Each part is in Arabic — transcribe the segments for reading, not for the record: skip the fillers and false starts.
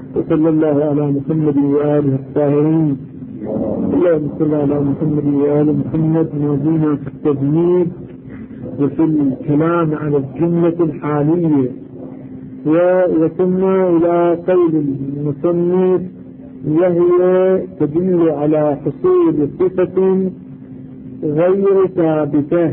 وصلى الله على محمد وآله الطاهرين. اللهم صل على محمد وآل محمد. نودينا في التجميل وفي الكلام على الجملة الحالية، ووصلنا إلى قول المصنف وهي تدل على حصول صفة غير ثابتة.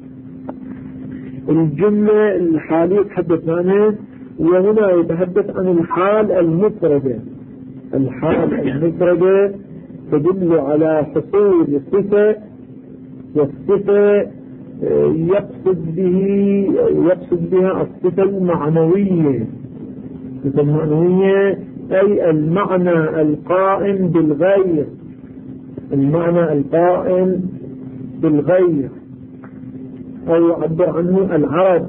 الجملة الحالية تحدث عنها، وهنا يتحدث عن الحال المفردة. الحال المفردة تدل على حصول صفة، والصفة يقصد بها الصفة المعنوية. الصفة المعنوية أي المعنى القائم بالغير، المعنى القائم بالغير، أو يعبر عنه العرض،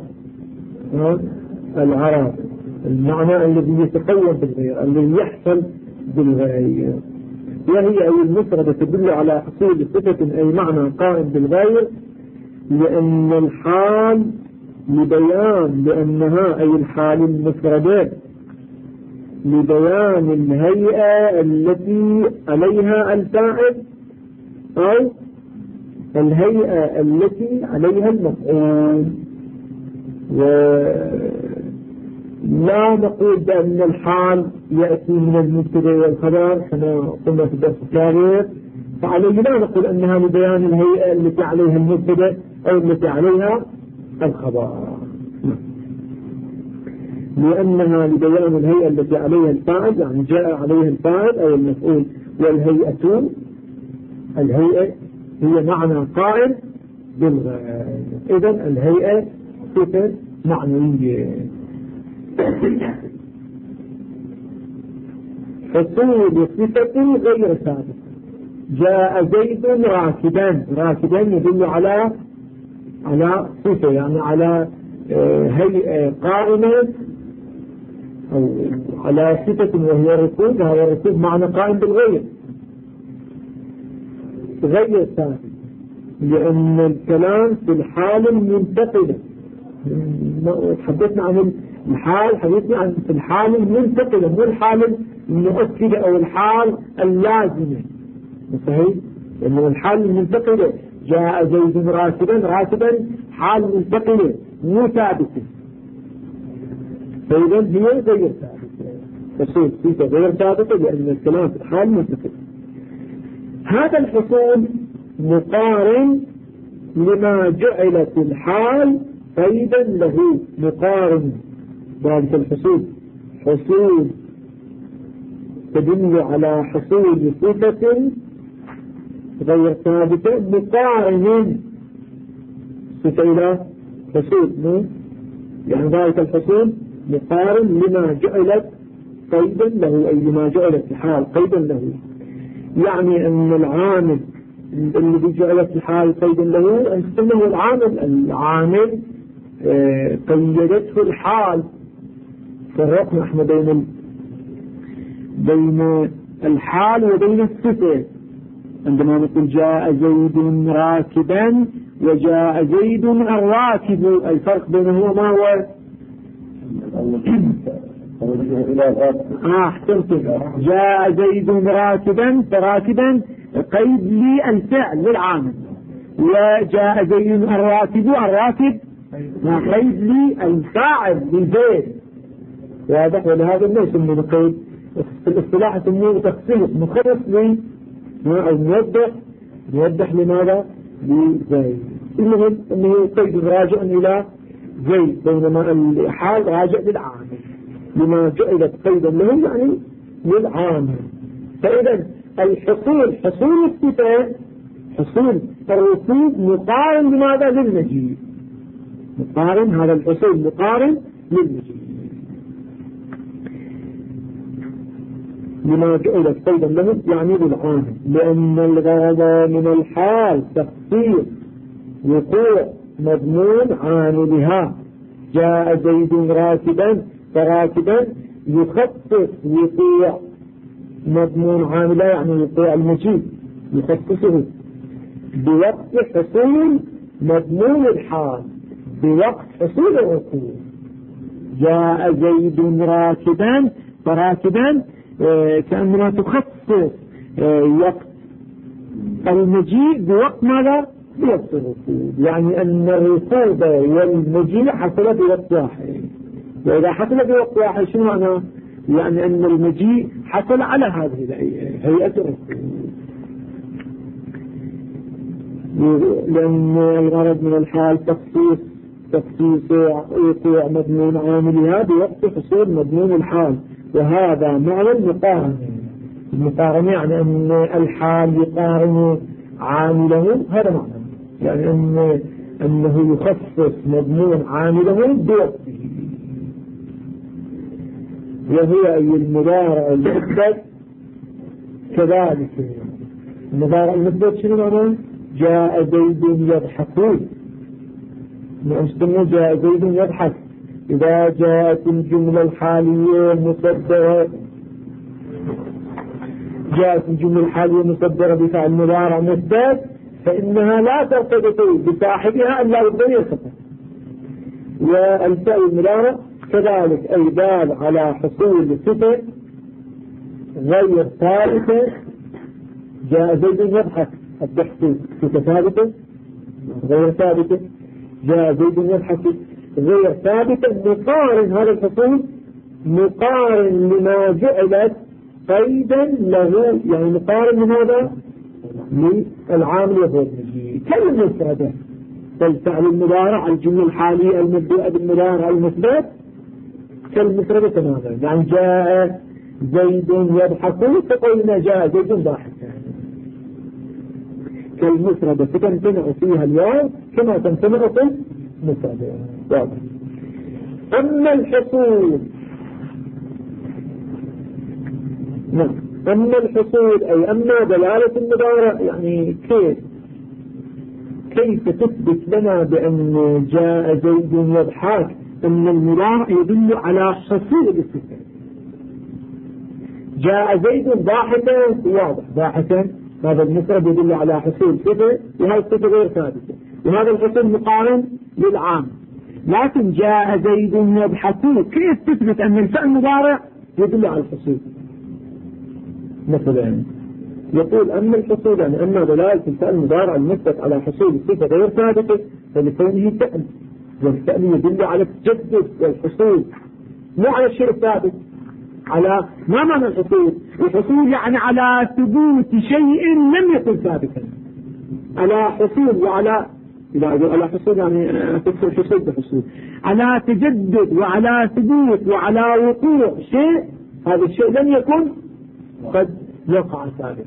العرض المعنى الذي يتكون بالغير، الذي يحصل بالغير. وهي أي المفردة تدل على حصول صفة أي معنى قائم بالغير، لأن الحال لبيان، لأنها أي الحال المفردة لبيان الهيئة التي عليها الفاعل أو الهيئة التي عليها المفعول. ولا نقول بأن الحال يأتي من المبتدأ والخبر كما قلنا في الدرس الثالث، فعليه لا نقول أنها لبيان الهيئة التي عليها المبتدأ أو التي عليها الخبر، لأنها لبيان الهيئة التي عليها الفاعل، يعني جاء عليها الفاعل أو المفعول. والهيئة، الهيئة هي معنى قائم بالغير. إذن الهيئة صفة معنوية. حصول صفة غير ثابتة. جاء زيد راكبا، راكبا يدل على صفة، يعني على هيئة قائمة أو على صفة وهي الركوب. هذا الركوب معنى قائم بالغير غير ثابت، لأن الكلام في الحال المنتقلة. تحدثنا عن الحال، حدثنا عن الحال المنتقلة، مو الحال المؤكدة أو الحال اللازمة. صحيح؟ لأنه الحال المنتقلة جاء زيد راكبا حال منتقلة مو ثابتة، فإذا هي غير ثابتة. تصير صفة غير ثابتة لأن الكلام في الحال منتقل. هذا الحصول مقارن لما جعلت الحال قيدا له. مقارن ذلك الحصول، حصول تدل على حصول صفة غير ثابتة، مقارن صفة إلى حصول، يعني ذلك الحصول مقارن لما جعلت قيدا له، أي لما جعلت الحال قيدا له. يعني أن العامل الذي جعلت الحال قيدا له أنه العامل قيدته الحال. فرقنا احنا بين الحال وبين الصفة. عندما نقول جاء زيد راكبا وجاء زيد الراكب، الفرق بينهما ما هو؟ احسنت. جاء زيد راكبا، فراكبا قيد لي الفعل للعامل، وجاء زيد الراكب قيد لي الفاعل للبيت. واضح؟ ولهذا ما يسمونه قيد في الاصطلاح، يسمونه تخصيص مخصص لي أو يوضح لماذا؟ لزيد. المهم أنه قيد راجع إلى زيد، بينما الحال راجع للعامل لما جعلت قيدا له، يعني للعامل. فإذا الحصول، حصول الصفة، حصول الركوب مقارن لماذا؟ للمجيء. مقارن، هذا الحصول مقارن للمجيء لما جعلت قيدا له، يعني للعامل. لأن الغرض من الحال تخصيص وقوع مضمون عاملها. جاء زيد راكبا، فراكبا يخصص وقوع مضمون عاملها، يعني وقوع المجيء يخصصه بوقت حصول مضمون الحال، بوقت حصول الركوب. جاء زيد راكبا، فراكبا كأنما تخصص وقت المجيء بوقت ماذا؟ بوقت الركوب، يعني أن الركوب والمجيء حصل بوقت واحد. وإذا حصل بوقت واحد شنو معنى؟ يعني أن المجيء حصل على هذه هيئة الركوب، لأن الغرض من الحال تخصيص وقوع مضمون عاملها بوقت حصول مضمون الحال، وهذا معنى المقارنة يعني أن الحال يقارن عامله، هذا معنى يعني أنه يخصص مضمون عامله بوقته، وهي أي المضارع المثبت كذلك. المضارع المثبت شنو معنى؟ جاء زيد يضحكون، نعم جاء زيد يضحك. إذا جاءت الجملة الحالية مصدرة، جاءت الجملة الحالية مصدرة بفعل مضارع مثبت، فإنها لا ترتبط بصاحبها إلا بالضمير فقط. والفعل المضارع كذلك أي دال على حصول صفة غير ثابتة. جاء زيد يضحك، الضحك صفة ثابتة غير ثابتة، جاء زيد يضحك غير ثابتة، مقارن هذا الحصول مقارن لما جعلت قيدا له، يعني مقارن لماذا؟ للعامل يفوت كالمفردة. فالفعل المضارع الجملة الحالية المبدوءة بالمضارع المثبت كالمفردة تماما، يعني جاء زيد يضحك فقلنا جاء زيد ضاحك كالمفردة، فتمتنع فيها الواو كما تمتنع في المفردة. واضح. أما الحصول، نعم، أما الحصول أي أما دلالة المضارع، يعني كيف تثبت لنا بأن جاء زيد يضحك؟ أن المضارع يدل على حصول الصفة. جاء زيد ضاحكا، واضح ضاحكا هذا المفرد يدل على حصول صفة، وهذه الصفة غير ثابتة، وهذا الحصول مقارن للعام. لكن جاء زيد يضحك، كيف تثبت أن الفعل المضارع يدل على الحصول؟ مثلا يقول أما الحصول يعني أما دلالة الفعل المضارع المثبت على حصول الصفة غير ثابتة فلكونه فعل، والفعل يدل على التجدد والحصول، مو على الشيء الثابت. على ما معنى الحصول؟ الحصول يعني على ثبوت شيء لم يكن ثابتا، على حصول وعلى على حصول يعني تكسر حصول بحصول، على تجدد وعلى ثبوت وعلى وقوع شيء، هذا الشيء لم يكن قد يقع ثابتا.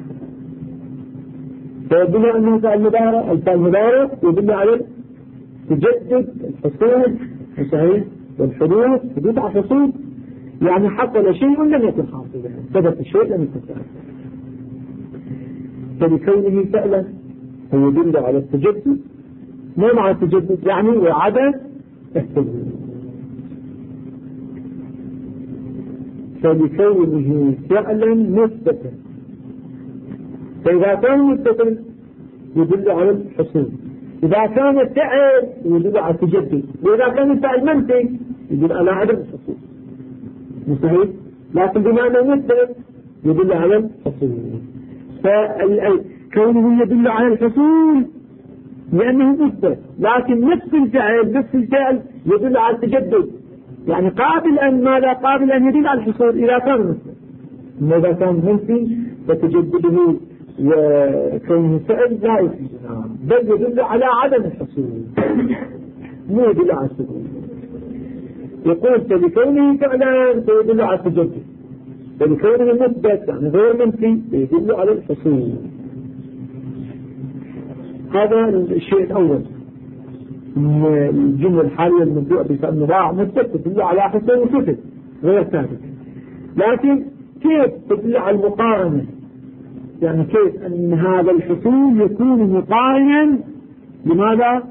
فيدل أنه فعل مضارع، الفعل المضارع يدل على تجدد الحصول صحيح والحدوث، حدوث على الحصول يعني حصل شيء لم يكن حاصلا، ثبت الشيء لم يكن ثابتا. فبكونه فعلا هو يدل على التجدد، ما مع التجدد يعني وعدم الحدوث. فبكونه فعلا مثبتا، فإذا كان مثبتا يدل على الحصول، إذا كان فعل يدل على التجدد، وإذا كان الفعل منفي يدل على عدم الحصول. مستحيل، لكن بما أنه مثبت يدل على الحصول. فكونه يدل على الحصول لأنه مثبت، لكن نفس الفعل يدل على التجدد، يعني قابل أن ماذا؟ قابل أن يدل على الحصول إذا كان مثبت. أما إذا كان منفي فتجدده وكونه فعل لا يفيد، بل يدل على عدم الحصول مو يدل على الحصول. يقول فبكونه فعلا فيدل على التجدد، فبكونه مثبت يعني غير منفي فيدل على الحصول. هذا الشيء الأول، الجملة الحالية المبدوءة بفعل مضارع مثبت تدل على حصول وصفة غير ثابت. لكن كيف تدل على المقارنة؟ يعني كيف أن هذا الحصول يكون مقارنا لماذا؟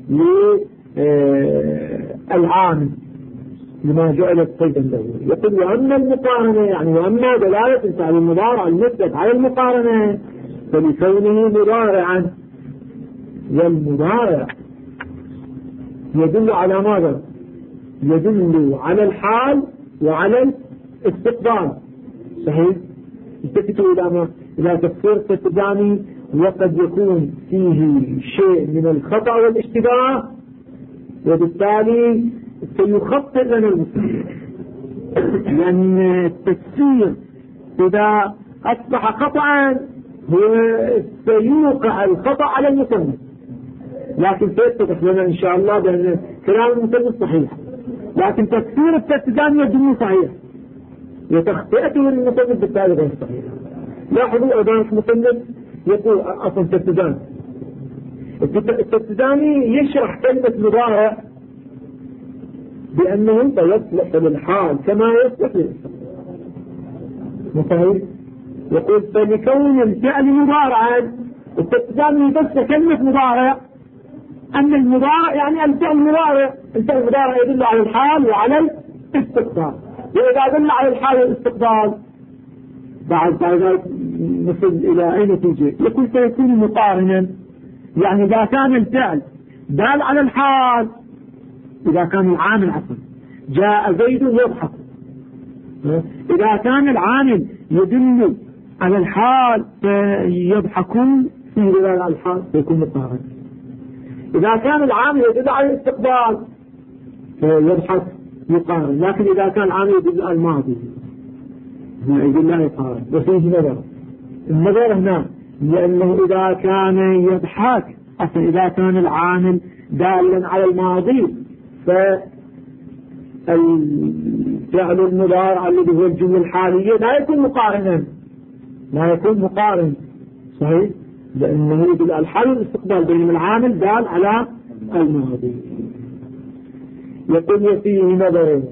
للعامل لما جعلت قيدا له. يقول وأما المقارنة يعني وأما دلالة الفعل المضارع المثبت على المقارنة فلكونه مضارعا، والمضارع يدل على ماذا؟ يدل على الحال وعلى الاستقبال. صحيح؟ التفتوا إلى تفسير التتجاني، وقد يكون فيه شيء من الخطأ والاشتباه، وبالتالي سيخطئ لنا المسلمين، لأن التفسير إذا أصبح خطأ هو سيوقع الخطأ على المسلم، لكن سيتضح لنا إن شاء الله بأن كلام المسلم صحيح، لكن تفسير التتجاني يبدو صحيح وتخطئته للمسلم بالتالي غير صحيح. لاحظوا أيضا المسلم يقول أصلا التتجاني يشرح كلمة مضارع بأنه يصلح للحال كما يصلح للاستقبال. يقول فلكون الفعل مضارعا، التتجاني يفسر كلمة مضارع أن المضارع يعني الفعل مضارع، الفعل مضارع يدل على الحال وعلى الاستقبال، وإذا دل على الحال والاستقبال بعد ذلك نصل إلى أي نتيجة؟ يقول سيكون مقارنا، يعني إذا كان الفعل دال على الحال، إذا كان العامل عفوا جاء زيد يضحك، إذا كان العامل يدل على الحال فيضحكون في دلالة على الحال سيكون مقارن. إذا كان العامل يدل على الاستقبال فيضحك يقارن، لكن إذا كان العامل يدل على الماضي يدل لا يقارن. وفيه نظر، النظر هنا لأنه إذا كان يضحك أصلا إذا كان العامل دالا على الماضي فالفعل المضارع الذي هو الجملة الحالية لا يكون مقارنا، لا يكون مقارن صحيح، لأنه يدل على الحال والاستقبال، بينما العامل دال على الماضي. يقول وفيه نظر،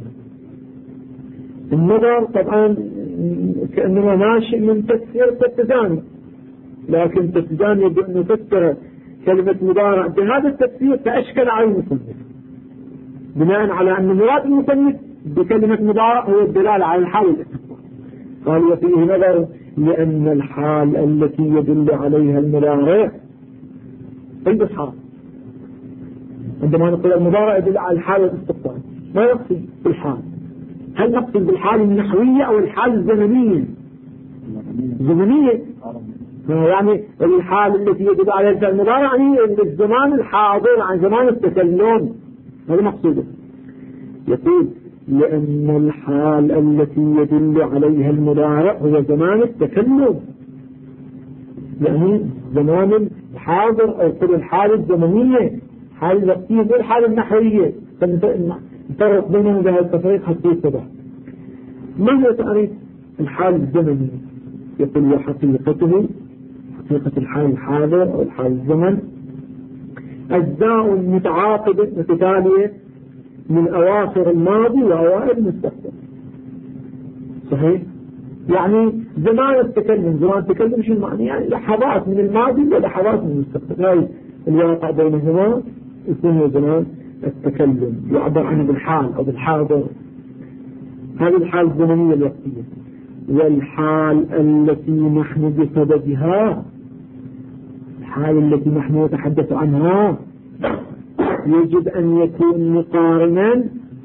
النظر طبعا كأنه ناشئ من تفسير التتجاني، لكن التتجاني يجب أن يفسر كلمة مضارع بهذا التفسير فأشكل على المصنف، بناء على أن مراد المصنف بكلمة مضارع هو الدلالة على الحال والاستقبال. قال وفيه نظر لأن الحال التي يدل عليها المضارع تلبس حال. عندما نقول المضارع يدل على الحال والاستقبال ما نقصد بالحال؟ هل نقصد بالحال النحوية أو الحال الزمنية؟ زمنية، يعني الحال التي يدل عليها المضارع يعني الزمان الحاضر عن زمان التكلم، هذا مقصوده. يقول لأن الحال التي يدل عليها المضارع هو زمان التكلم، يعني زمان الحاضر أو كل الحال الزمنية، حال الوقتية والحال النحوية، نفرق بينهم بهذا التفريق حتى يتضح. ما هو تعريف الحال الزمني؟ يقول وحقيقته، حقيقة الحال الحاضر أو الحال الزمن أجزاء متعاقبة متتالية من أواخر الماضي وأوائل المستقبل. صحيح؟ يعني زمان التكلم، زمان التكلم شو المعنى؟ يعني لحظات من الماضي ولحظات من المستقبل، هاي الواقع بينهما يكون زمان التكلم، يعبر عنه بالحال أو بالحاضر. هذه الحال الزمنية الوقتية. والحال التي نحن بصددها، الحال التي نحن نتحدث عنها يجب أن يكون مقارنا،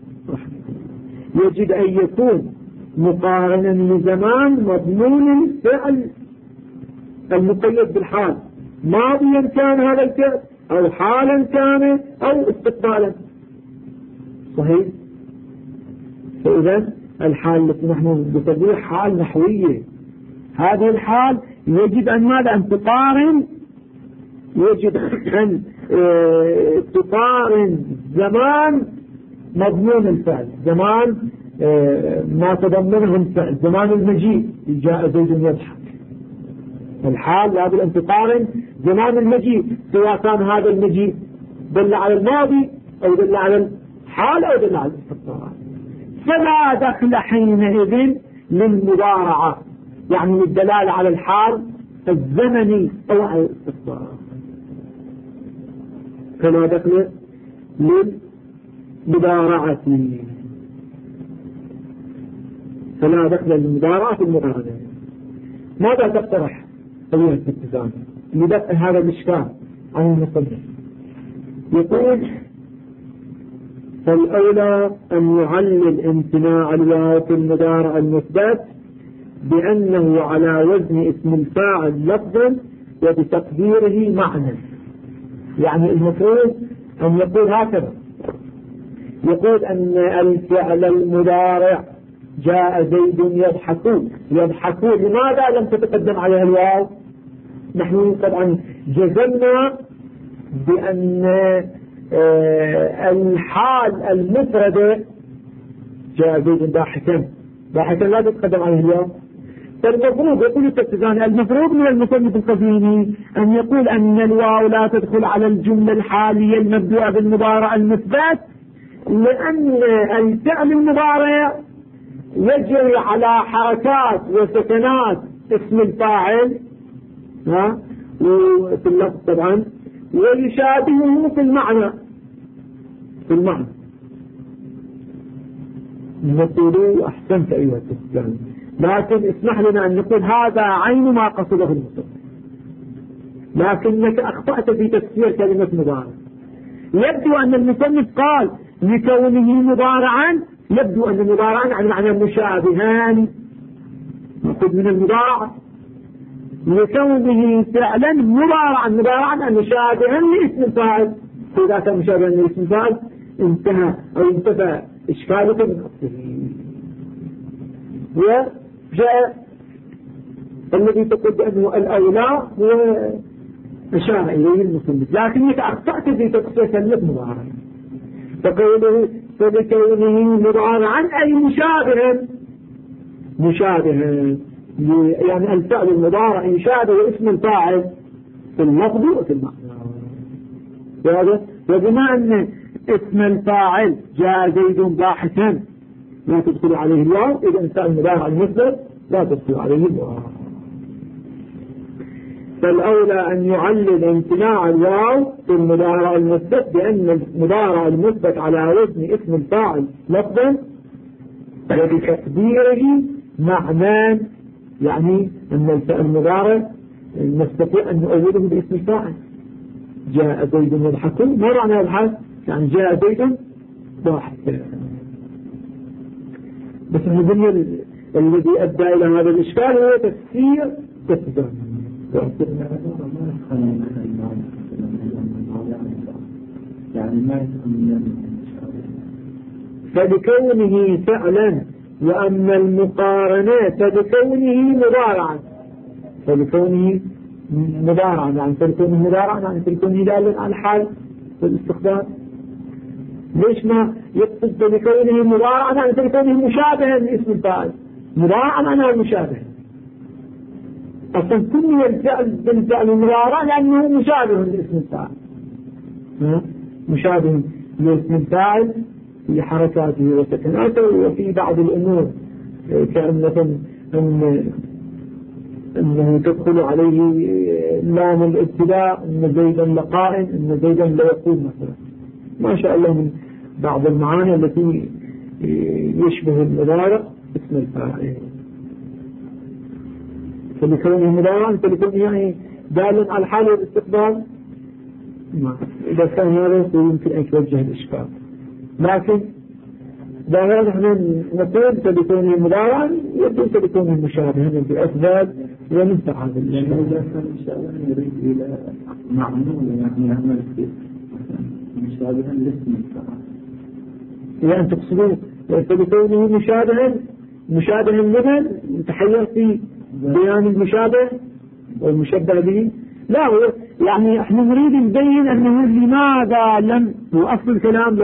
يجب أن يكون مقارنا لزمان مضمون الفعل المقيد بالحال، ماضيا كان هذا الفعل أو حالا كان أو استقبالا. صحيح؟ فإذا الحال التي نحن بصددها حال نحوية، هذه الحال يجب أن ماذا؟ أن تقارن، يجب أن تقارن زمان مضمون الفعل، زمان ما تضمنه الفعل، زمان المجيء جاء زيد يضحك، الحال لابد أن تقارن زمان المجيء، سواء كان هذا المجيء دل على الماضي أو دل على الحال أو دل على الاستقبال. فلا دخل حينئذ للمضارعة، يعني الدلالة على الحال الزمني أو على الاستقبال، فلا دخل للمضارعة، فلا دخل للمضارعة في المقارنة. ماذا تقترح أيها الاتزان لدفع هذا الإشكال عن المصدر؟ يقول فالأولى أن يعلل امتناع الواو في المضارع المثبت بأنه على وزن اسم الفاعل لفظا وبتقديره معنى. يعني المفروض أن يقول هكذا، يقول أن الفعل المضارع جاء زيد يضحكون. لماذا لم تتقدم عليها الواو؟ نحن طبعا جزمنا بأن الحال المفردة جاء زيد ضاحكا لا تتقدم عليه الواو. فالمفروض يقول التكتزاني المفروض من المصنف القديمي أن يقول أن الواو لا تدخل على الجملة الحالية المبدوءة بالمضارع المثبت، لأن الفعل المضارع يجري على حركات وسكنات اسم الفاعل وفي اللفظ طبعا، ويشابهه في المعنى. نقول أحسنت أيها التكتزاني، لكن اسمح لنا أن نقول هذا عين ما قصده المصنف، لكنك أخطأت في تفسير كلمة مضارع. يبدو أن المصنف قال لكونه مضارعا، يبدو أن مضارعا يعني معنى مشابهان، نأخذ من المضارعة لكونه فعلا مضارعا أن مشابها لاسم الفاعل. إذا كان مشابها لاسم الفاعل انتهى أو انتفى إشكالك من أصله. وجاء الذي تقول بأنه الأولى هو أشار إليه المصنف، لكنك أخطأت في تفسير كلمة مضارع. فقوله فبكونه مضارعا أي مشابها يعني الفعل المضارع يشابه اسم الفاعل في اللفظ وفي المعنى. وبما أن اسم الفاعل جاء زيد ضاحكا لا تدخل عليه الواو، إذا الفعل المضارع المثبت لا تدخل عليه الواو. فالأولى أن يعلل امتناع الواو في المضارع المثبت بأن المضارع المثبت على وزن اسم الفاعل لفظا وبتقديره معنى، يعني أن الفعل المضارع نستطيع أن نؤوله باسم الفاعل. جاء زيد يضحكون، ما معنى يضحك؟ يعني جاء زيد ضاحك. بس الدنيا الذي أدى إلى هذا الإشكال هو تفسير تفسير يعني ما يكون فبكونه فعلا، وأما المقارنات فبكونه مضارعا، فبكونه مضارعا يعني فبكونه مضارعا يعني فبكونه دالا على الحال في الاستخدام. ليش ما يقصد فبكونه مضارعا يعني فبكونه مشابها لاسم الفاعل؟ مضارعا معناه مشابه، أصلا كل الفعل بالفعل المضارع لأنه مشابه لاسم الفاعل، مشابه لاسم الفاعل في حركاته وسكناته وفي بعض الأمور كأنه أنه تدخل عليه لام الابتداء، أن زيدا لقائم، أن زيدا لا يقول مثلا، ما شاء الله من بعض المعاني التي يشبه المضارع اسم الفاعل. فلكونه مضارعا فلكونه يعني دال على الحال والاستقبال. إذا كان هذا يمكن أن يتوجه الإشكال، لكن إذا نحن نقول فلكونه مضارعا يقول فلكونه مشابها بأسباب ومن هذا الشيء. إذا كان مشابها يريد إلى معمول يعني يعمل فيه مشابها لاسم الفاعل، يعني تقصدون فلكونه مشابها لمن يتحير في بيان المشابه والمشبه به؟ لا، هو يعني احنا نريد نبين انه لماذا لم، واصل الكلام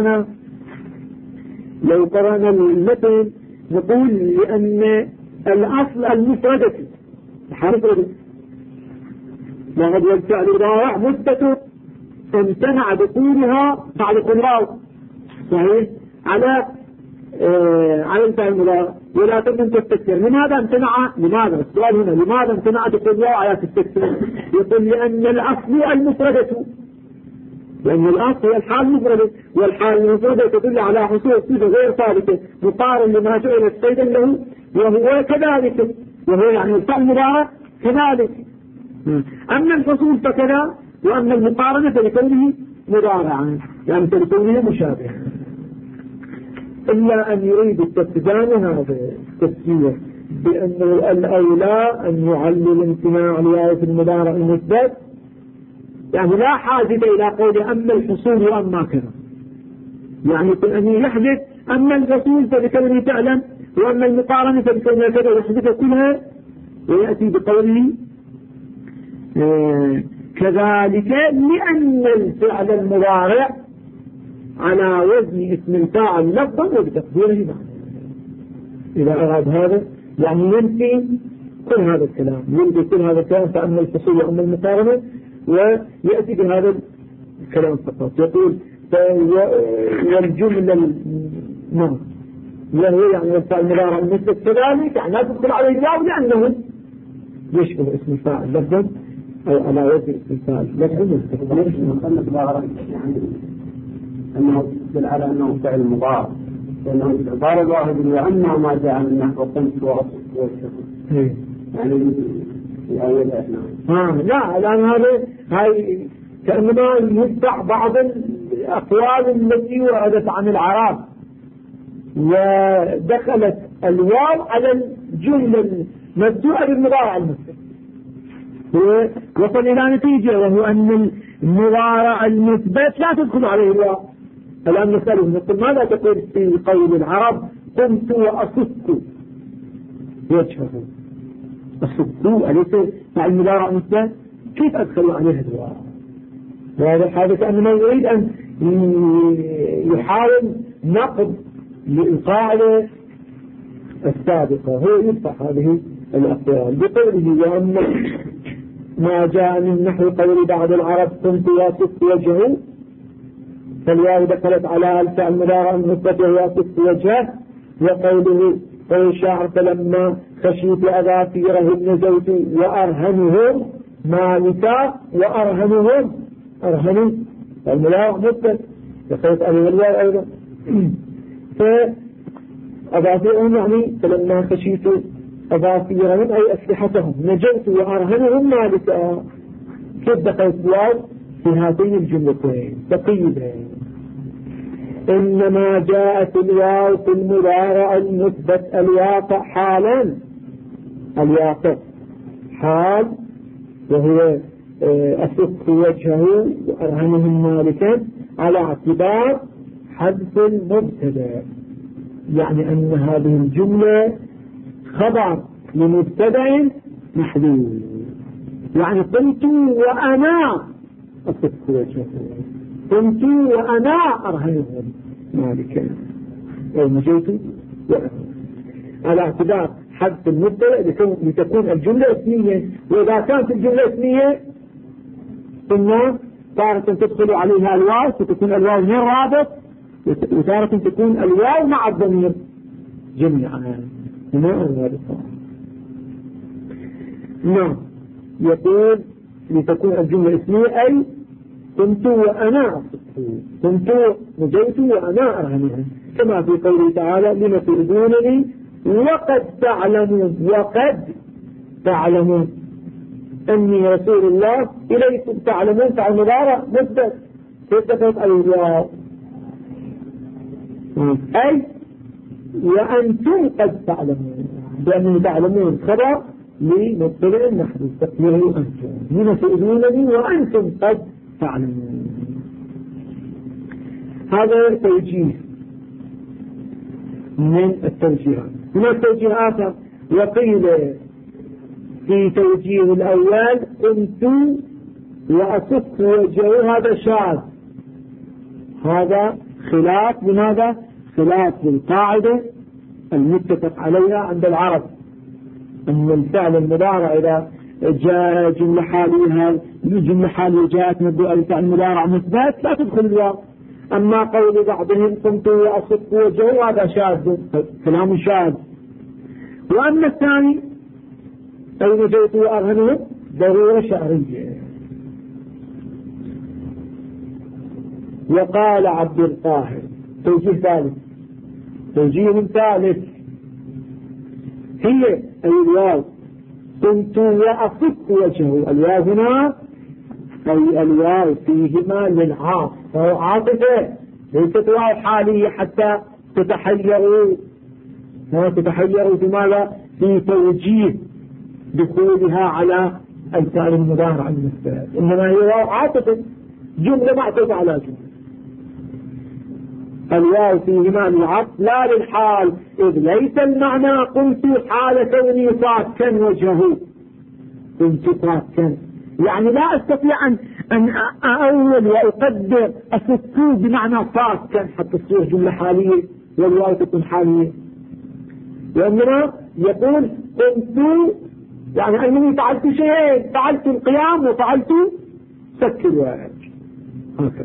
لو قرانا المثل نقول لان الاصل المفردة حرفة وقد والفعل ضارع مثبت امتنع دخولها بعد الواو صحيح على الفعل المضارع، ولا تمكن تستكثر. لماذا السؤال هنا لماذا امتنع دخول الواو على تستكثر؟ يقول لأن الأصل المفردة، لأن الأصل هي الحال المفردة، والحال المفردة تدل على حصول صفة غير ثابتة مقارن لما جعل صيدا له وهو كذلك، وهو يعني الفعل المضارع كذلك. أما الحصول فكذا، وأما المقارنة فلكونه مضارعا يعني فلكونه مشابها. إلا أن يريد التفسير هذا التفسير بأنه الأولى أن يعلل امتناع الواو في المضارع المثبت، يعني لا حاجة إلى قول أما الحصول وأما كذا، يعني يقول أن يحدث أما الحصول فبكونه تعلم، وأما المقارنة فبكونه كذا، يحدث كلها ويأتي بقوله كذلك لأن الفعل المضارع على وزن اسم الفاعل لفظا وبتقديره معنى. إذا أراد هذا يعني ينفي كل هذا الكلام، يلغي كل هذا الكلام فأما الفصول وأما المقارنة، ويأتي بهذا الكلام فقط. يقول والجملة نعم وهو يعني الفعل المضارع المثبت كذلك، يعني لا تدخل عليه الواو لأنه يشبه اسم الفاعل لفظا أو على وزن اسم الفاعل لفظا. أنه يدل على أنه فعل مضارع، لأنه العبارة الواحدة وأما ما جاء من نحو قمت وأصبت وشكت يعني في أول لا لأن هاي كأنما يتبع بعض الأقوال التي وردت عن العرب ودخلت الواو على الجملة المبدوءة بالمضارع المثبت، وصل إلى نتيجة وهو أن المضارع المثبت لا تدخل عليه الواو. الآن نسأله نقول ماذا تقول في قول العرب قمت وأصدت وجهه؟ أصدت أليس مع المضارع المثبت؟ كيف أدخل عليه الواو؟ وهذا كأنه يريد أن يحاول نقض للقاعدة السابقة، هو يدفع هذه الأقوال بقوله وأما ما جاء من نحو قول بعض العرب قمت وأصدت وجهه، فالواو دخلت على الفعل المضارع المثبت وأصدت وجهه. وقوله قول الشاعر فلما خشيت أذاكيره نزلت وأرهنهم مالكا وأرهنهم أرهنوا المضارع مثبت دخلت عليه الواو أيضا. فأذاكيرهم يعني فلما خشيت أذاكيرهم أي أسلحتهم نجوت وأرهنهم مالكا، كيف دخلت الواو في هاتين الجملتين تقييدا؟ إنما جاءت الواو في المضارع المثبت الواقع حالا، الواقع حال وهو أصدت وجهه وأرهنهم مالكا على اعتبار حذف المبتدا، يعني أن هذه الجملة خبر لمبتدا محذوف، يعني قمت وأنا أصدت وجهه، قمت وأنا أرهنهم مالكا أو نجيت على اعتبار حذف المبتدا لتكون الجملة اسمية. وإذا كانت الجملة اسمية قلنا تارة تدخل عليها الواو فتكون الواو من رابط، وتارة تكون الواو مع الضمير جميعا هنا الرابطة. نعم يقول لتكون الجملة اسمية أي كنت وأنا كنت نجيت وأنا أرهنها، كما في قوله تعالى لما تؤذونني وقد تعلمون أني رسول الله إليكم تعلمون فعل مضارع مثبت كيف تفرق الواو أي وأنتم قد تعلمون، لأنه تعلمون خبر لمبتدأ محذوف تقديره أنتم لما تؤذونني وأنتم قد تعلمون. هذا توجيه من التوجيهات. هناك توجيهات وقيل في توجيه الأول قمت وأصدت وجهه هذا شاذ، هذا خلاف لماذا؟ خلاف للقاعدة المتفق عليها عند العرب أن الفعل المضارع إذا جاء جملة حالية جاءت مبدوءة الفعل المضارع مثبت لا تدخل الواو. أما قول بعضهم قمت وأصدت وجهه هذا شاذ، كلام شاذ. وأما الثاني أي نجيت وأرهنه ضرورة شعرية. وقال عبد القاهر توجيه ثالث هي أي الواو كنت وأصدت وجهه، الواو هنا أي الواو فيهما للعاطفة، فهو عاطفة ليست واو حالية حتى تتحيروا في ماذا؟ في توجيه دخولها على الفعل المضارع المستمر، إنما هي واو عاطفة، جملة معطوفة على جملة. الواو فيهما للعطف لا للحال، إذ ليس المعنى قمت حال كوني صاكا وجهه، قمت صاكا يعني لا أستطيع أن أأول وأقدر السكون بمعنى صاكا حتى تصير جملة حالية والواو تكون حالية، وإنما يقول قمت يعني أنني فعلت شيئين، فعلت القيام وفعلت سك الواو هكذا.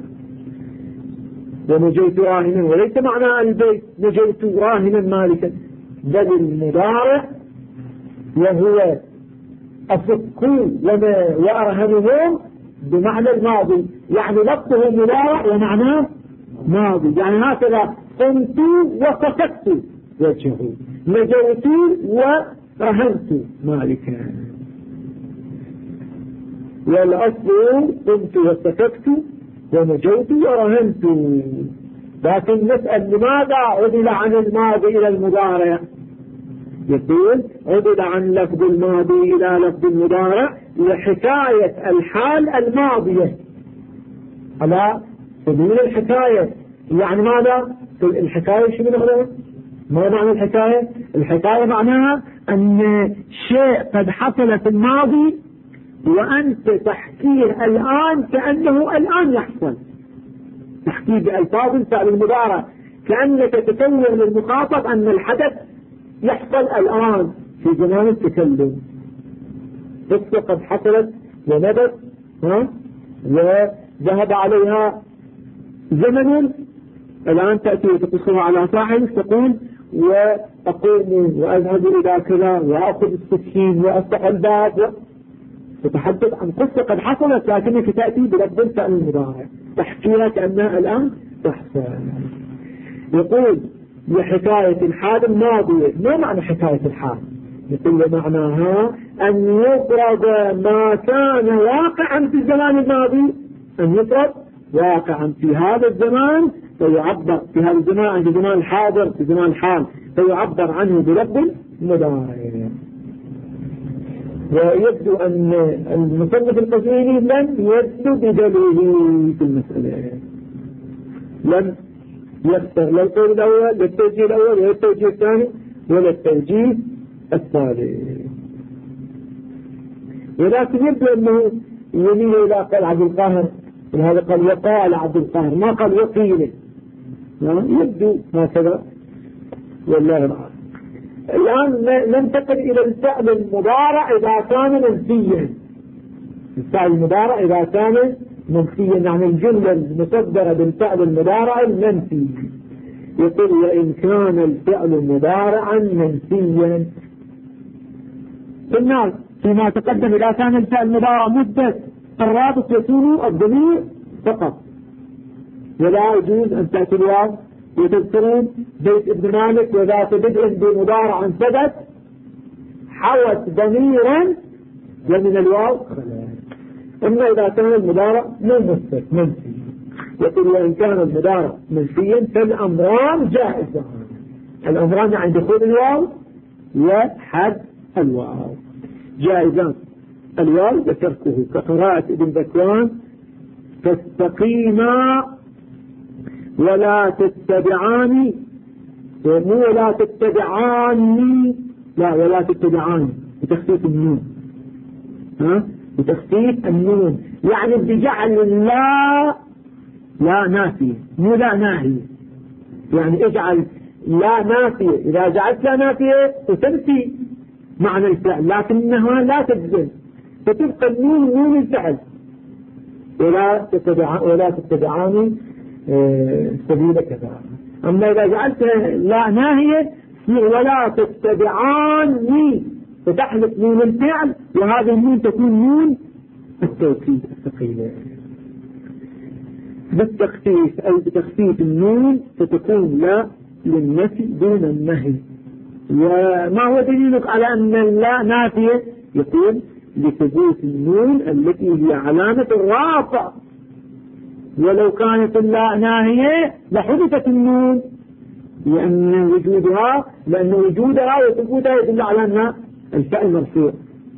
ونجيت راهنا، وليس معنى البيت نجيت راهنا مالكا، بل المضارع وهو السكون وأرهنهم بمعنى الماضي، يعني لفظه مضارع ومعناه ماضي، يعني هكذا قمت وسكت وجهه، نجيت ورهنت مالكا. والأصل قمت وسكت ونجيت ورهنت، لكن نسأل لماذا عدل عن الماضي إلى المضارع؟ يقول عدل عن لفظ الماضي إلى لفظ المضارع لحكاية الحال الماضية على سبيل الحكاية. يعني ماذا الحكاية؟ شو معنى؟ ما معنى الحكاية؟ الحكاية معناها أن شيء قد حصل في الماضي وأنت تحكيه الآن كأنه الآن يحصل، تحكيه بألفاظ الفعل المضارع كأنك تتصور للمخاطب أن الحدث يحصل الآن في زمان التكلم. قصة قد حصلت ونبت وذهب عليها زمن، الآن تأتي وتقصها على صاحب تقول وأقوم وأذهب إلى كذا وأخذ السكين وأفتح الباب، تتحدث عن قصة قد حصلت لكنك تأتي بلفظ الفعل المضارع تحكيها كأنها الآن تحصل. يقول لحكاية الحال الماضية، ما معنى حكاية الحال؟ يقول معناها أن يفرض ما كان واقعا في الزمان الماضي، أن يفرض واقعا في هذا الزمان فيعبر في هذا الزمان، في زمان الحاضر في زمان الحال فيعبر عنه بلفظ مضارع. ويبدو أن المصنف القزويني لم يبدو بدليله في المسألة، لم يختار لا القول الأول للتوجيه الأول ولا التوجيه الثاني ولا التوجيه الثالث، ولكن يبدو أنه يميل إلى قال عبد القاهر، هذا قال وقال عبد القاهر ما قال وقيل، يبدو هكذا والله العالم. الآن ننتقل إلى الفعل المضارع إذا كان منفيا. الفعل المضارع إذا كان منفيا يعني الجملة المصدرة بالفعل المضارع المنفي. يقول وإن كان الفعل مضارعا منفيا قلنا فيما تقدم إذا كان الفعل مضارع مدة الرابط يكون الضمير فقط، ولا يجوز أن تأتي الواو. وتذكرون بيت ابن مالك وذات بدء بمضارع ثبت حوت ضميرا ومن الواو. أما إذا كان المضارع منفي يقول وإن كان المضارع منفيا فالأمران جائزة، الأمران عند دخول الواو وحد الواو جائزان. الواو وتركه كقراءة ابن ذكوان تستقيما ولا تتبعاني، مو ولا تتبعاني، لا ولا تتبعاني بتخفيف النون، بتخفيف النون يعني بجعل لا نافية مو لا ناهية، يعني اجعل لا نافية، إذا جعلت لا نافية وتنفي معنى الفعل لكنها لا تجزم فتبقى النون نون الفعل. ولا تتبعاني سبيل كذا. أما إذا جعلت لا ناهية ولا تتبعاني فتحلق نون الفعل، وهذا النون تكون نون التوكيد الثقيلة بالتخفيف أو بتخفيف النون فتكون لا للنفي دون النهي. وما هو دليلك على أن لا نافية؟ يقول لثبوت النون التي هي علامة الرافع، ولو كانت اللا ناهية لحدثت النون لأن وجودها وثبوتها يدل على أن الفعل مرفوع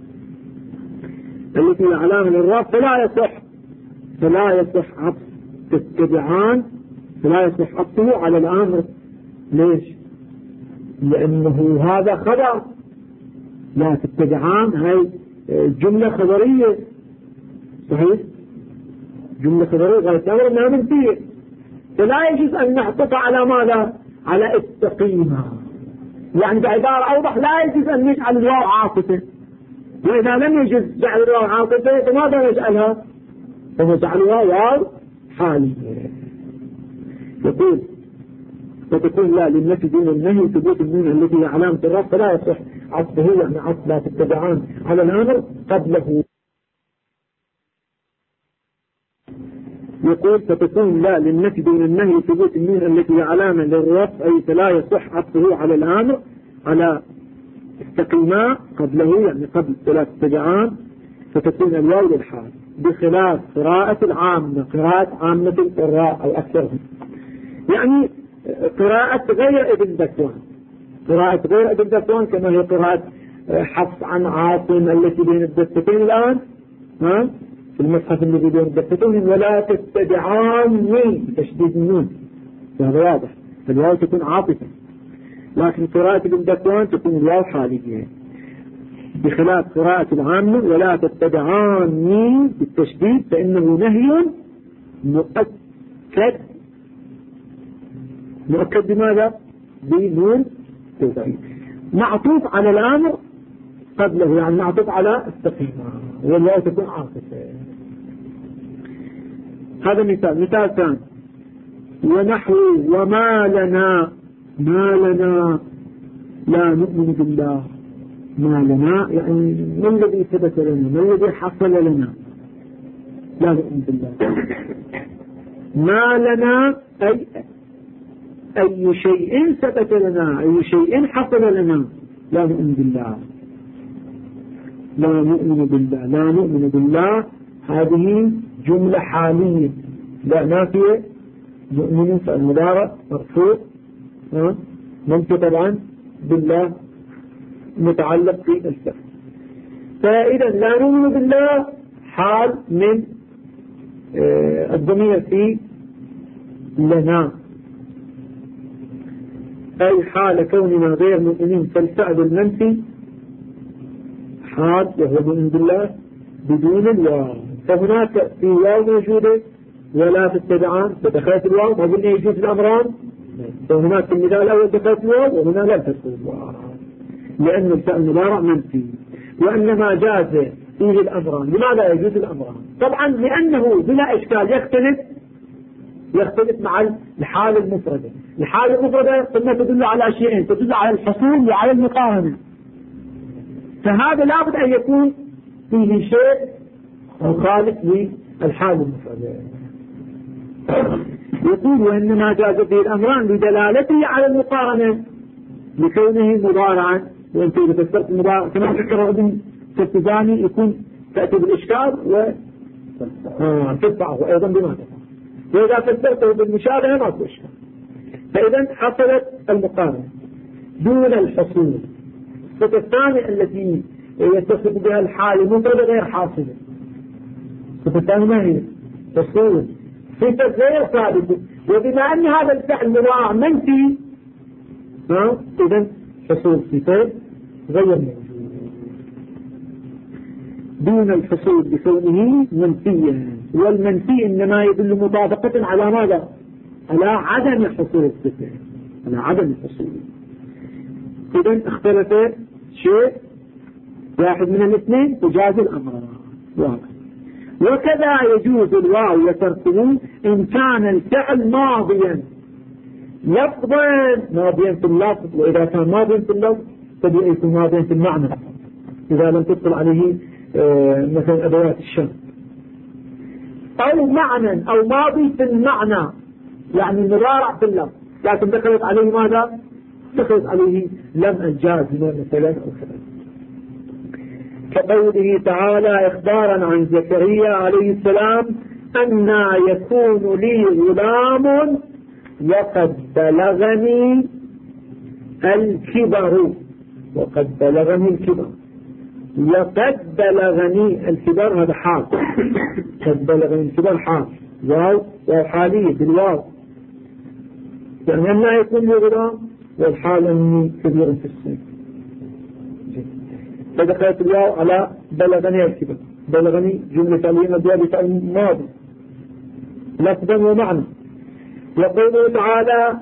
التي هي علامة للرفع فلا يصح عطف تتبعان، فلا يصح عطفه على الأمر. ليش؟ لأنه هذا خبر، لا تتبعان هاي جملة خبرية، صحيح؟ جملة خبرية غاية الأمر أنها منفية، فلا يجوز أن نعطف على ماذا؟ على استقيمة. يعني بعبارة أوضح لا يجوز أن نجعل الواو عاطفة، وإذا لم يجوز جعل الواو عاطفة فماذا نجعلها؟ فنجعلها واو حالية. يقول فتكون لا للنفي دون النهي ثبوت النون التي هي علامة الرفع فلا يصح عطفه، يعني عطف لا تتبعان على الأمر قبله. يقول فتكون لا للنفي دون النهي ثبوت النون التي هي علامة للرفع أي فلا يصح عطفه على الأمر على استقيما قبله، يعني قبل لا تتبعان، فتكون الواو للحال، بخلاف قراءة العامة، قراءة عامة القراء أو أكثرهم، يعني قراءة غير ابن ذكوان، قراءة غير ابن ذكوان كما هي قراءة حفص عن عاصم التي بين الدفتين الآن في المصحف الذي بين الدفتين، ولا تتبعان تشديد النون، هذا واضح، الواو تكون عاطفة. لكن قراءة ابن ذكوان تكون الواو حالية، بخلاف قراءة العامة ولا تتبعان بالتشديد فإنه نهي مؤكد بماذا؟ بنون توكيد معطوف على الأمر قبله، يعني معطوف على استقيمة والواو تكون عاطفة. هذا مثال ثاني. ونحو وما لنا لا نؤمن بالله، ما لنا يعني ما الذي ثبت لنا، ما الذي حصل لنا، لا نؤمن بالله. ما لنا أي شيء ثبت لنا، أي شيء حصل لنا، لا نؤمن بالله، لا نؤمن بالله، لا نؤمن بالله. هذه جملة حالية لا نافية، نؤمن فالمضارع مرفوع منفي طبعا بالله متعلق في الفعل. فإذا لا نؤمن بالله حال من الضمير في لنا، أي حال كوننا غير مؤمنين، فالفعل المنفي حال وهو مؤمن بالله بدون الواو، فهناك في واو موجودة ولا تتبعان فدخلت الواو، ما قلنا يجوز الأمران، فهناك في النداء الأول دخلت الواو وهنا لا تدخل الواو، لأن الفعل المضارع منفي. وإنما جاز فيه الأمران. لماذا يجوز الأمران؟ طبعا لأنه بلا إشكال يختلف مع الحال المفردة. الحال المفردة قلنا تدل على شيئين، تدل على الحصول وعلى المقارنة، فهذا لابد أن يكون فيه شيء مخالف للحال المفردة. يقول وإنما جاز فيه الأمران لدلالته على المقارنة، لكونه مضارعا. وانت إذا فسرت المضارع كما فكر ابن تستزاني يكون تأتي بالإشكال وتدفعه أيضا بما تفعل، وإذا فسرته بالمشابهة ما تكون إشكال. فإذا حصلت المقارنة دون الحصول. الصفة الثانية التي يتصف بها الحال المفردة غير حاصلة. الصفة الثانية ما هي؟ حصول، صفة غير ثابتة، وبما أن هذا الفعل مضارع منفي إذا حصول صفة غير موجود دون الحصول بكونه منفيا، والمنفي إنما يدل مطابقة على ماذا؟ على عدم حصول الصفة، على عدم الحصول. إذن اختلف شيء واحد من الاثنين وجاز الأمر واحد. وكذا يجوز الواو وتركه إن كان الفعل ماضيا لفظا، ماضيا في اللفظ، وإذا كان ماضيا في اللفظ فبيكون ماضيا في المعنى إذا لم تدخل عليه مثلا أدوات الشرط، أو معنى أو ماضي في المعنى، يعني مضارع في اللفظ لكن دخلت عليه ماذا؟ دخلت عليه لم الجازمة مثلا أو كذا، كقوله تعالى إخبارا عن زكريا عليه السلام أن يكون لي غلام وقد بلغني الكبر، وقد بلغني الكبر، وقد بلغني الكبر هذا حال، قد بلغني الكبر حال، واو وحالية بالواو، يعني أن لا يكون لي غلام، والحال أني كبير في السن. فدخلت الواو على بلغني الكبر. بلغني جملة فعلية مبنية الماضي لفظا ومعنى. يقول تعالى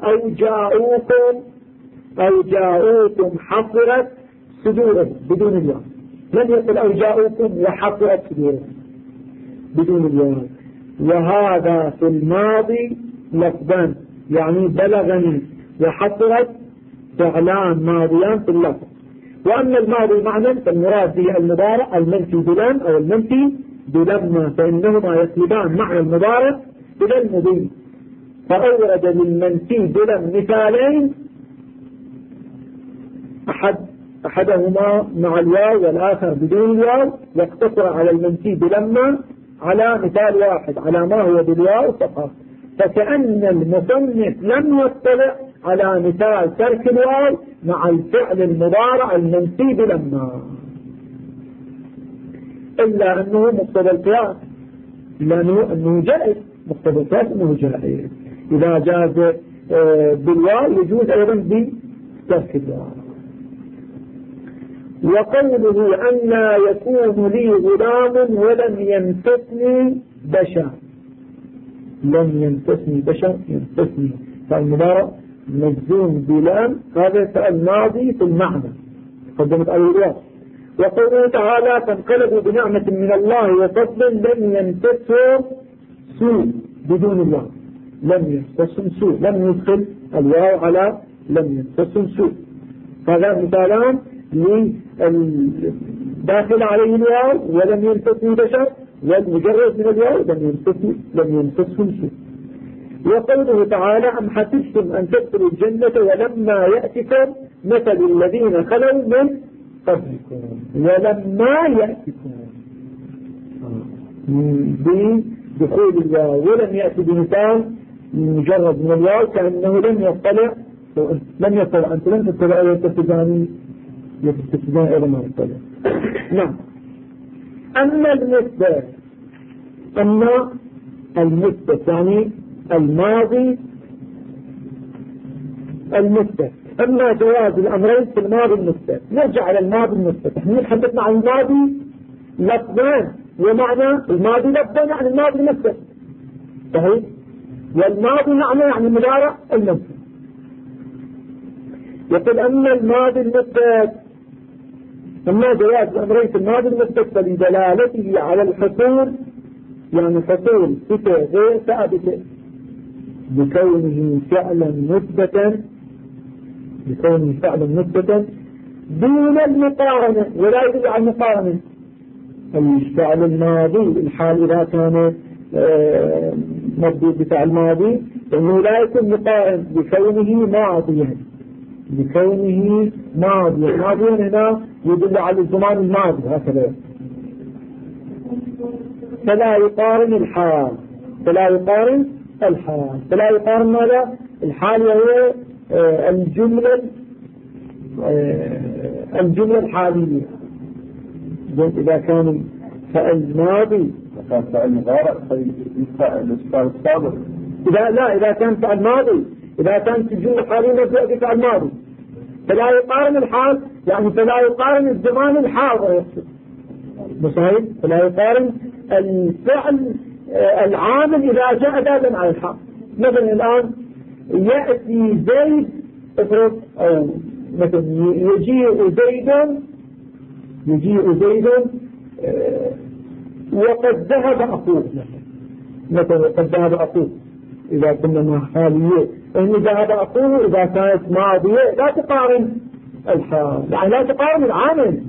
أو جاءوكم حصرت صدورهم بدون الواو، لم يقل أو جاءوكم وحصرت صدورهم بدون الواو. وهذا في الماضي لفظان، يعني بلغني وحصرت فعلان ماضيان في اللفظ. وأما الماضي معنى فالمراد به المضارع المنفي بلم أو المنفي بلما، فإنهما يطلبان معنى المضارع إلى المضي. فأورد للمنفي بلم مثالين، أحدهما مع الواو والآخر بدون الواو، واقتصر على المنفي بلما على مثال واحد على ما هو بالواو فقط. فكأن المصنف لم يطلع على مثال ترك الواو مع الفعل المضارع المنفي بلما، إلا أنه مقتضى القياس، لأنه أنه جائز، مقتضى القياس أنه جائز، إذا جاز بالواو يجوز أيضا بترك الواو. وقوله أن لا يكون لي غلام ولم يمسسني بشر، لم يمسسني بشر، يمسسني فالمضارع مجزوم بلام، هذا فعل ماضي في المعنى قدمت على الواو. وقوله تعالى فانقلبوا بنعمة من الله وفضل لم يمسسهم سوء بدون الواو، لم يمسسهم سوء، لم يدخل الواو على لم يمسسهم سوء. هذا مثالان داخل عليه الواو ولم يمسسني بشر، والمجرد من الواو لم يمسسهم سوء. وقوله تعالى أم حسبتم أن تدخلوا الجنة ولما يأتكم مثل الذين خلوا من قبلكم، ولما يأتكم بدخول الواو ولم يأتي بمثال مجرد من الواو كأنه لم يطلع أنت لم تطلع أيها التفزاني يتفزان أيضا ما يطلع. نعم. أما المثبت يعني الماضي المثبت. أما جواز الأمرين في الماضي المثبت، نرجع على الماضي المثبت. احنا نتحدثنا عن الماضي لفظان، ومعنى الماضي لفظان يعني الماضي المثبت صحيح، والماضي معنى يعني المضارع المثبت. يقول أما الماضي المثبت، أما جواز الأمرين في الماضي المثبت فلدلالته على الحصول، يعني حصول صفة غير ثابتة بكونه فعلا مثبتا دون المقارنة، ولا يدل على المقارنة. الفعل الماضي الحال إذا كان مردود بفعل ماضي فإنه لا يكون مقارن بكونه ماضيا هنا يدل على الزمان الماضي هكذا. فلا يقارن الحال، فلا يقارن ماذا؟ الحال وهو الجملة الحالية. إذا كان فعل ماضي فعل مضارع فعل السابق، إذا كان فعل ماضي، إذا كانت الجملة الحالية مبدأ بفعل ماضي فلا يقارن الحال، يعني فلا يقارن الزمان الحاضر صحيح، فلا يقارن الفعل العامل إذا جاء دالا على الحال. مثلا الآن يأتي زيد افرض، أو مثلا يجيء زيد وقد ذهب أخوه، مثلا قد ذهب أخوه إذا كنا مع حالية، إن ذهب أخوه إذا كانت ماضية لا تقارن الحال، يعني لا تقارن العامل،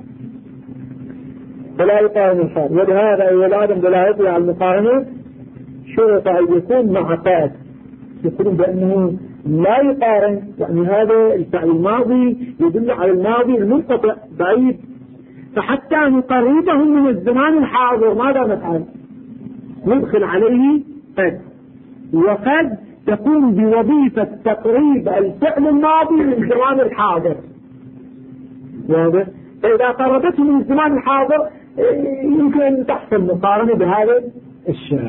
فلا يقارن الحال. ولهذا ولادم دلالته على المقارنة شرط أن يكون مع قائد، يقولون بأنه لا يقارن، يعني هذا الفعل الماضي يدل على الماضي المنقطع بعيد، فحتى نقربه من الزمان الحاضر ماذا نفعل؟ ندخل عليه قد، وقد تقوم بوظيفة تقريب الفعل الماضي من الزمان الحاضر. واضح؟ فإذا قربته من الزمان الحاضر يمكن أن تحصل مقارنة بهذا الشكل.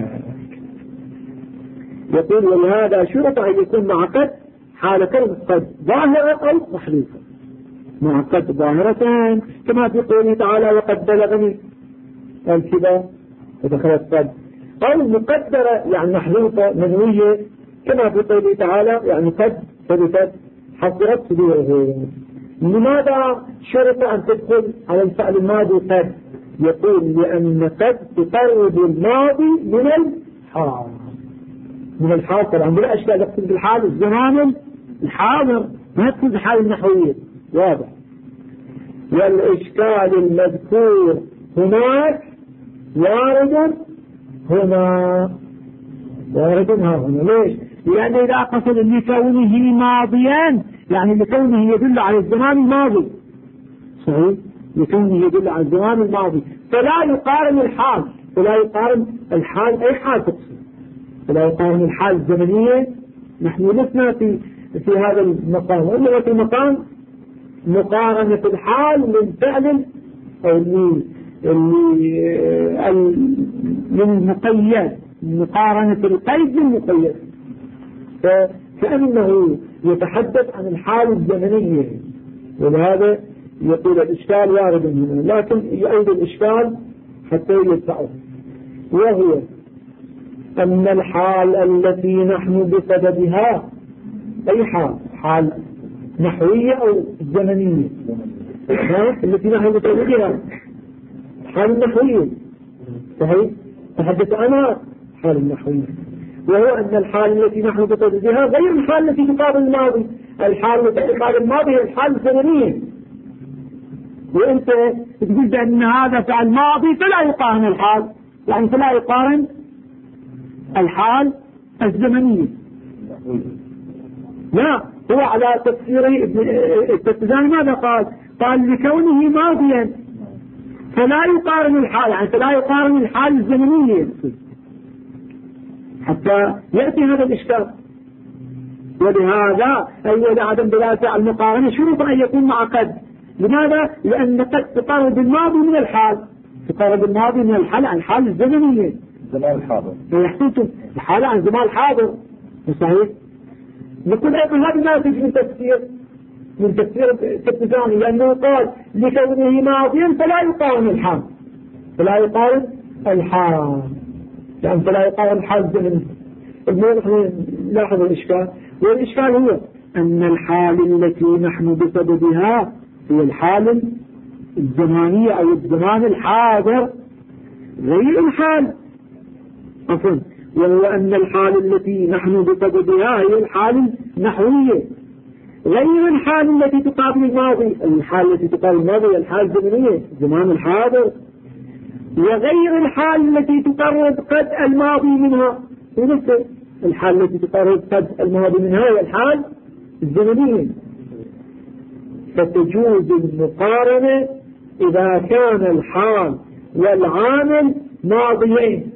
يقول ولهذا شرط أن يكون مع قد حال كلمة قد ظاهرة أو محذوفة. مع قد ظاهرتان كما في قوله تعالى وقد بلغني الكبار ودخلت قد، أو مقدرة يعني محذوفة منوية كما في قوله تعالى يعني قد ثبتت حصرت صدوره. لماذا شرط أن تدخل على الفعل الماضي قد؟ يقول لأن قد تقرب الماضي من الحال. من الحال طبعا بلا أشكال يقصد بالحال الزمان الحاضر ما يقصد الحال النحوية. واضح؟ والإشكال المذكور هناك وارد هنا. وارد هنا. ليش؟ لأن إذا قصد لكونه ماضيا يعني لكونه يدل على الزمان الماضي. صحيح؟ لكونه يدل على الزمان الماضي فلا يقارن الحال، فلا يقارن الحال أي حال تقصد، فلا يقارن الحال الزمنية. نحن لسنا في هذا المقام، وإنما في مقام مقارنة الحال من فعل أو من المقيد، مقارنة القيد بالمقيد. فكأنه يتحدث عن الحال الزمنية، ولهذا يقول الإشكال وارد هنا، لكن يعيد الإشكال حتى يدفعه، وهو أن الحال التي نحن بسببها أي حال نحوية أو زمنية التي نحن بسببها حال النحوية. صحيح؟ تحدث عنها حال النحوية، وهو أن الحال التي نحن بسببها غير الحال التي تقابل الماضي. الحال التي تقابل الماضي هي الحال الزمنية، وانت تقول بأن هذا فعل ماضي فلا يقارن الحال، يعني فلا يقارن الحال الزمنية. لا، هو على تفسير التفسير ماذا قال؟ قال لكونه ماضيا فلا يقارن الحال، يعني فلا يقارن الحال الزمنية حتى يأتي هذا الإشكال. ولهذا أي لعدم دلالة المقارنة شرط أن يكون مع قد. لماذا؟ لأن قد تقارب الماضي من الحال، تقارب الماضي من الحال عن الحال الزمنية زمان الحاضر، فيحتوج الحال عن زمان الحاضر. صحيح؟ نقول أيضا هذا ناتج من تفسير التفسير، لأنه قال لكونه ماضيا فلا يقارن الحال، فلا يقارن الحال، يعني فلا يقارن الحال الزمني. المهم نلاحظ الإشكال، والإشكال هو أن الحال التي نحن بسببها هي الحال الزمانية أو الزمان الحاضر غير الحال عفوا، وهو أن الحال التي نحن بسببها هي الحال النحوية غير الحال التي تقابل الماضي. الحال التي تقابل الماضي هي الحال الزمنية الزمان الحاضر، وغير الحال التي تقرب قد الماضي منها. ونفس الحال التي تقرب قد الماضي منها هي الحال الزمنية. فتجوز المقارنة إذا كان الحال والعامل ماضيين.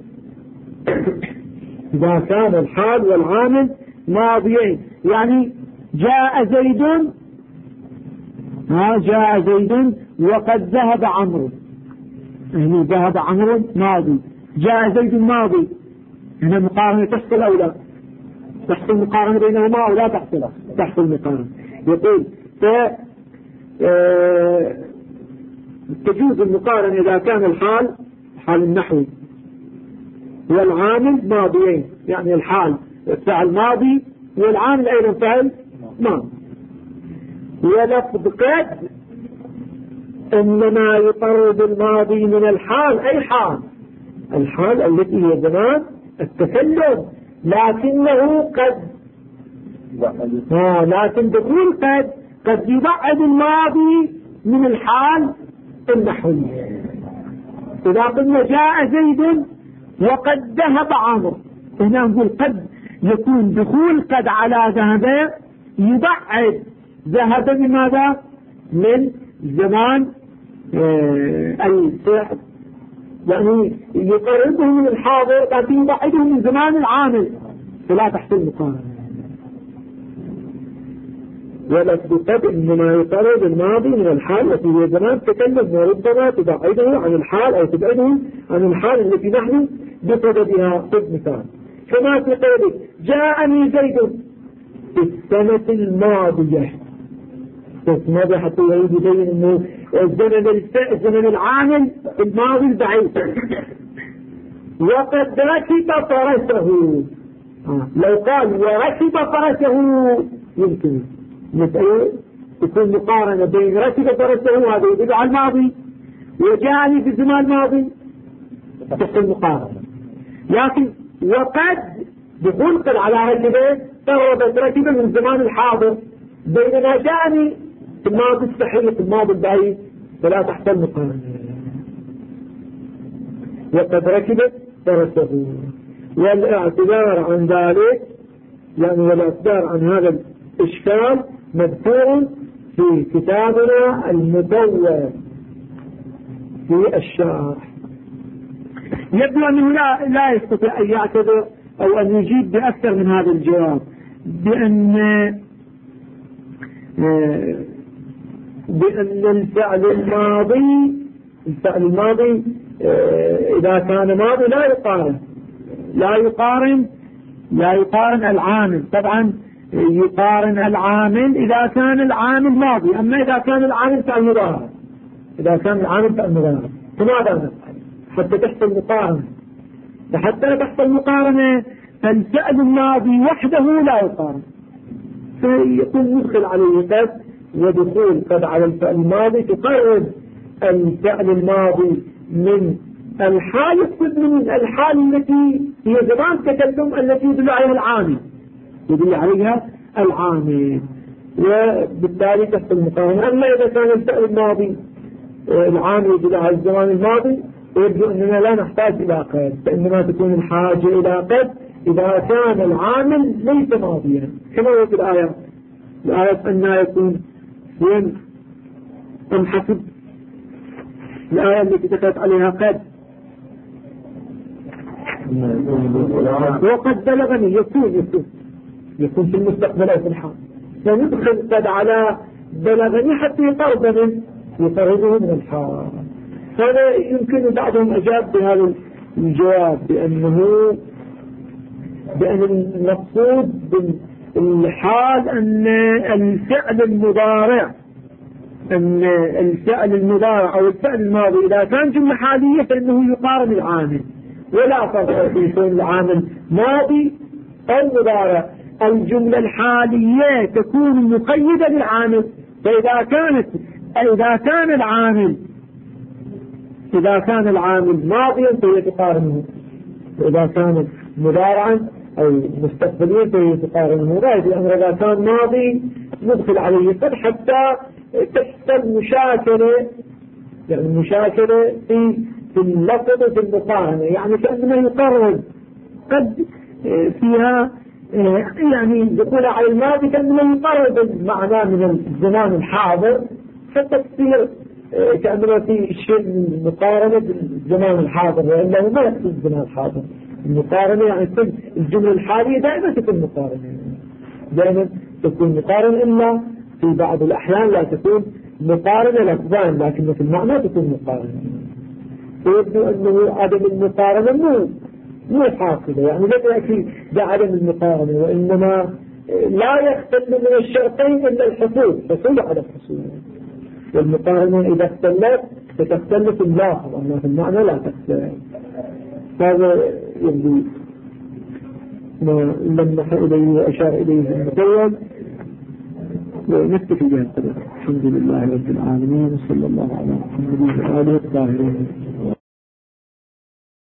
إذا كان الحال والعامل ماضيين، يعني جاء زيد وقد ذهب عمرو، يعني ذهب عمرو ماضي، جاء زيد ماضي. هنا مقارنة تحصل أو لا؟ تحصل مقارنة بينهما أو لا تحصل مقارنة. يقول تجوز المقارنة إذا كان الحال النحوي والعامل ماضيين، يعني الحال فعل ماضي والعامل أيضا فعل ماضي. ولفظ قد إنما يقرب الماضي من الحال أي الحال التي هي زمان التكلم، لكنه قد لكن دخول قد يبعد الماضي من الحال النحوية. إذا قلنا جاء زيد وقد ذهب عمرو، هنا نقول قد يكون دخول قد على ذهب يبعد ذهب من ماذا؟ من زمان الفعل، يعني يقربه من الحاضر لكن يبعده من زمان العامل، فلا تحصل مقارنة. ولفظ قد إنما يقرر الماضي من الحال التي هي زمان تكلم، وربما تبعده عن الحال أو تبعده عن الحال التي نحن بصددها. خذ مثال كما في قولك جاءني زيد في السنة الماضية. ماذا حتى يريد يبين أنه الزمن العامل الماضي البعيد. وقد ركب فرسه، لو قال وركب فرسه يمكن تكون مقارنة بين ركب فرسه هذا يدل على الماضي، وجاءني في الزمان الماضي تكون مقارنة. لكن وقد دخول قد على ركبه قربت ركبه من الزمان الحاضر، بينما جاءني في الماضي الصحيح في الماضي البعيد، فلا تحصل مقارنة. وقد ركبت فرسه. والاعتذار عن ذلك يعني والاعتذار عن هذا الإشكال مذكور في كتابنا المدون في الشرح. يبدو أنه لا يستطيع أن يعتذر أو أن يجيب بأكثر من هذا الجواب، بأن الفعل الماضي إذا كان ماضي لا يقارن العامل. طبعا يقارن العامل إذا كان العامل ماضي، أما إذا كان العامل فعل مضارع فماذا نفعل حتى تحصل مقارنة؟ فحتى تحصل مقارنة فالفعل الماضي وحده لا يقارن، فيكون يدخل عليه قد، ودخول قد على الفعل الماضي تقرب الفعل الماضي من الحال التي هي زمان تكلم التي يدل عليها العامل، وبالتالي تحصل المقارنة. أما إذا كان الفعل الماضي العامل يدل على الزمان الماضي ويبدو أننا لا نحتاج إلى قد، فإنما تكون الحاجة إلى قد إذا كان العامل ليس ماضيا، كما هو في الآية أنها يكون وين أم حسب الآية التي تكتب عليها قد وقد بلغني يكون في المستقبل أو في الحال، فندخل قد على بلغني حتى يقربه من الحال. هذا يمكن بعضهم أجاب بهذا الجواب بأن المقصود بالحال أن الفعل المضارع أو الفعل الماضي إذا كان جملة حالية فإنه يقارن العامل، ولا فرق في كون العامل ماضي أو مضارع. الجملة الحالية تكون مقيدة للعامل، فإذا كان العامل ماضيا فهي تقارنه، وإذا كان مضارعا أو مستقبليا فهي تقارنه. الأمر إذا كان ماضي ندخل عليه قد حتى تحصل مشاكلة في اللفظ وفي المقارنة، يعني كأنما يقرب قد فيها يعني دخول على الماضي كأنما يقرب المعنى من الزمان الحاضر، حتى تصير كأنما في شيء مقارنة بالزمان الحاضر، وإلا ما يقصد الزمان الحاضر. المقارنة يعني تكون الجملة الحالية دائما تكون مقارنة، إلا في بعض الأحيان لا تكون مقارنة لفظان، لكن في المعنى تكون مقارنة. ويبدو أنه عدم المقارنة مو حاصلة، يعني لا يأتي بعدم المقارنة، وإنما لا يختل من الشرطين إلا الحصول على الحصول. والمقارنة إذا اختلت فتختلف اللافظ، أما في المعنى لا تختلف. هذا يبدو ما لمح إليه وأشار إليه المدون، ونكتفي بهذا القدر. الحمد لله رب العالمين، وصلى الله على محمد وآله الطاهرين.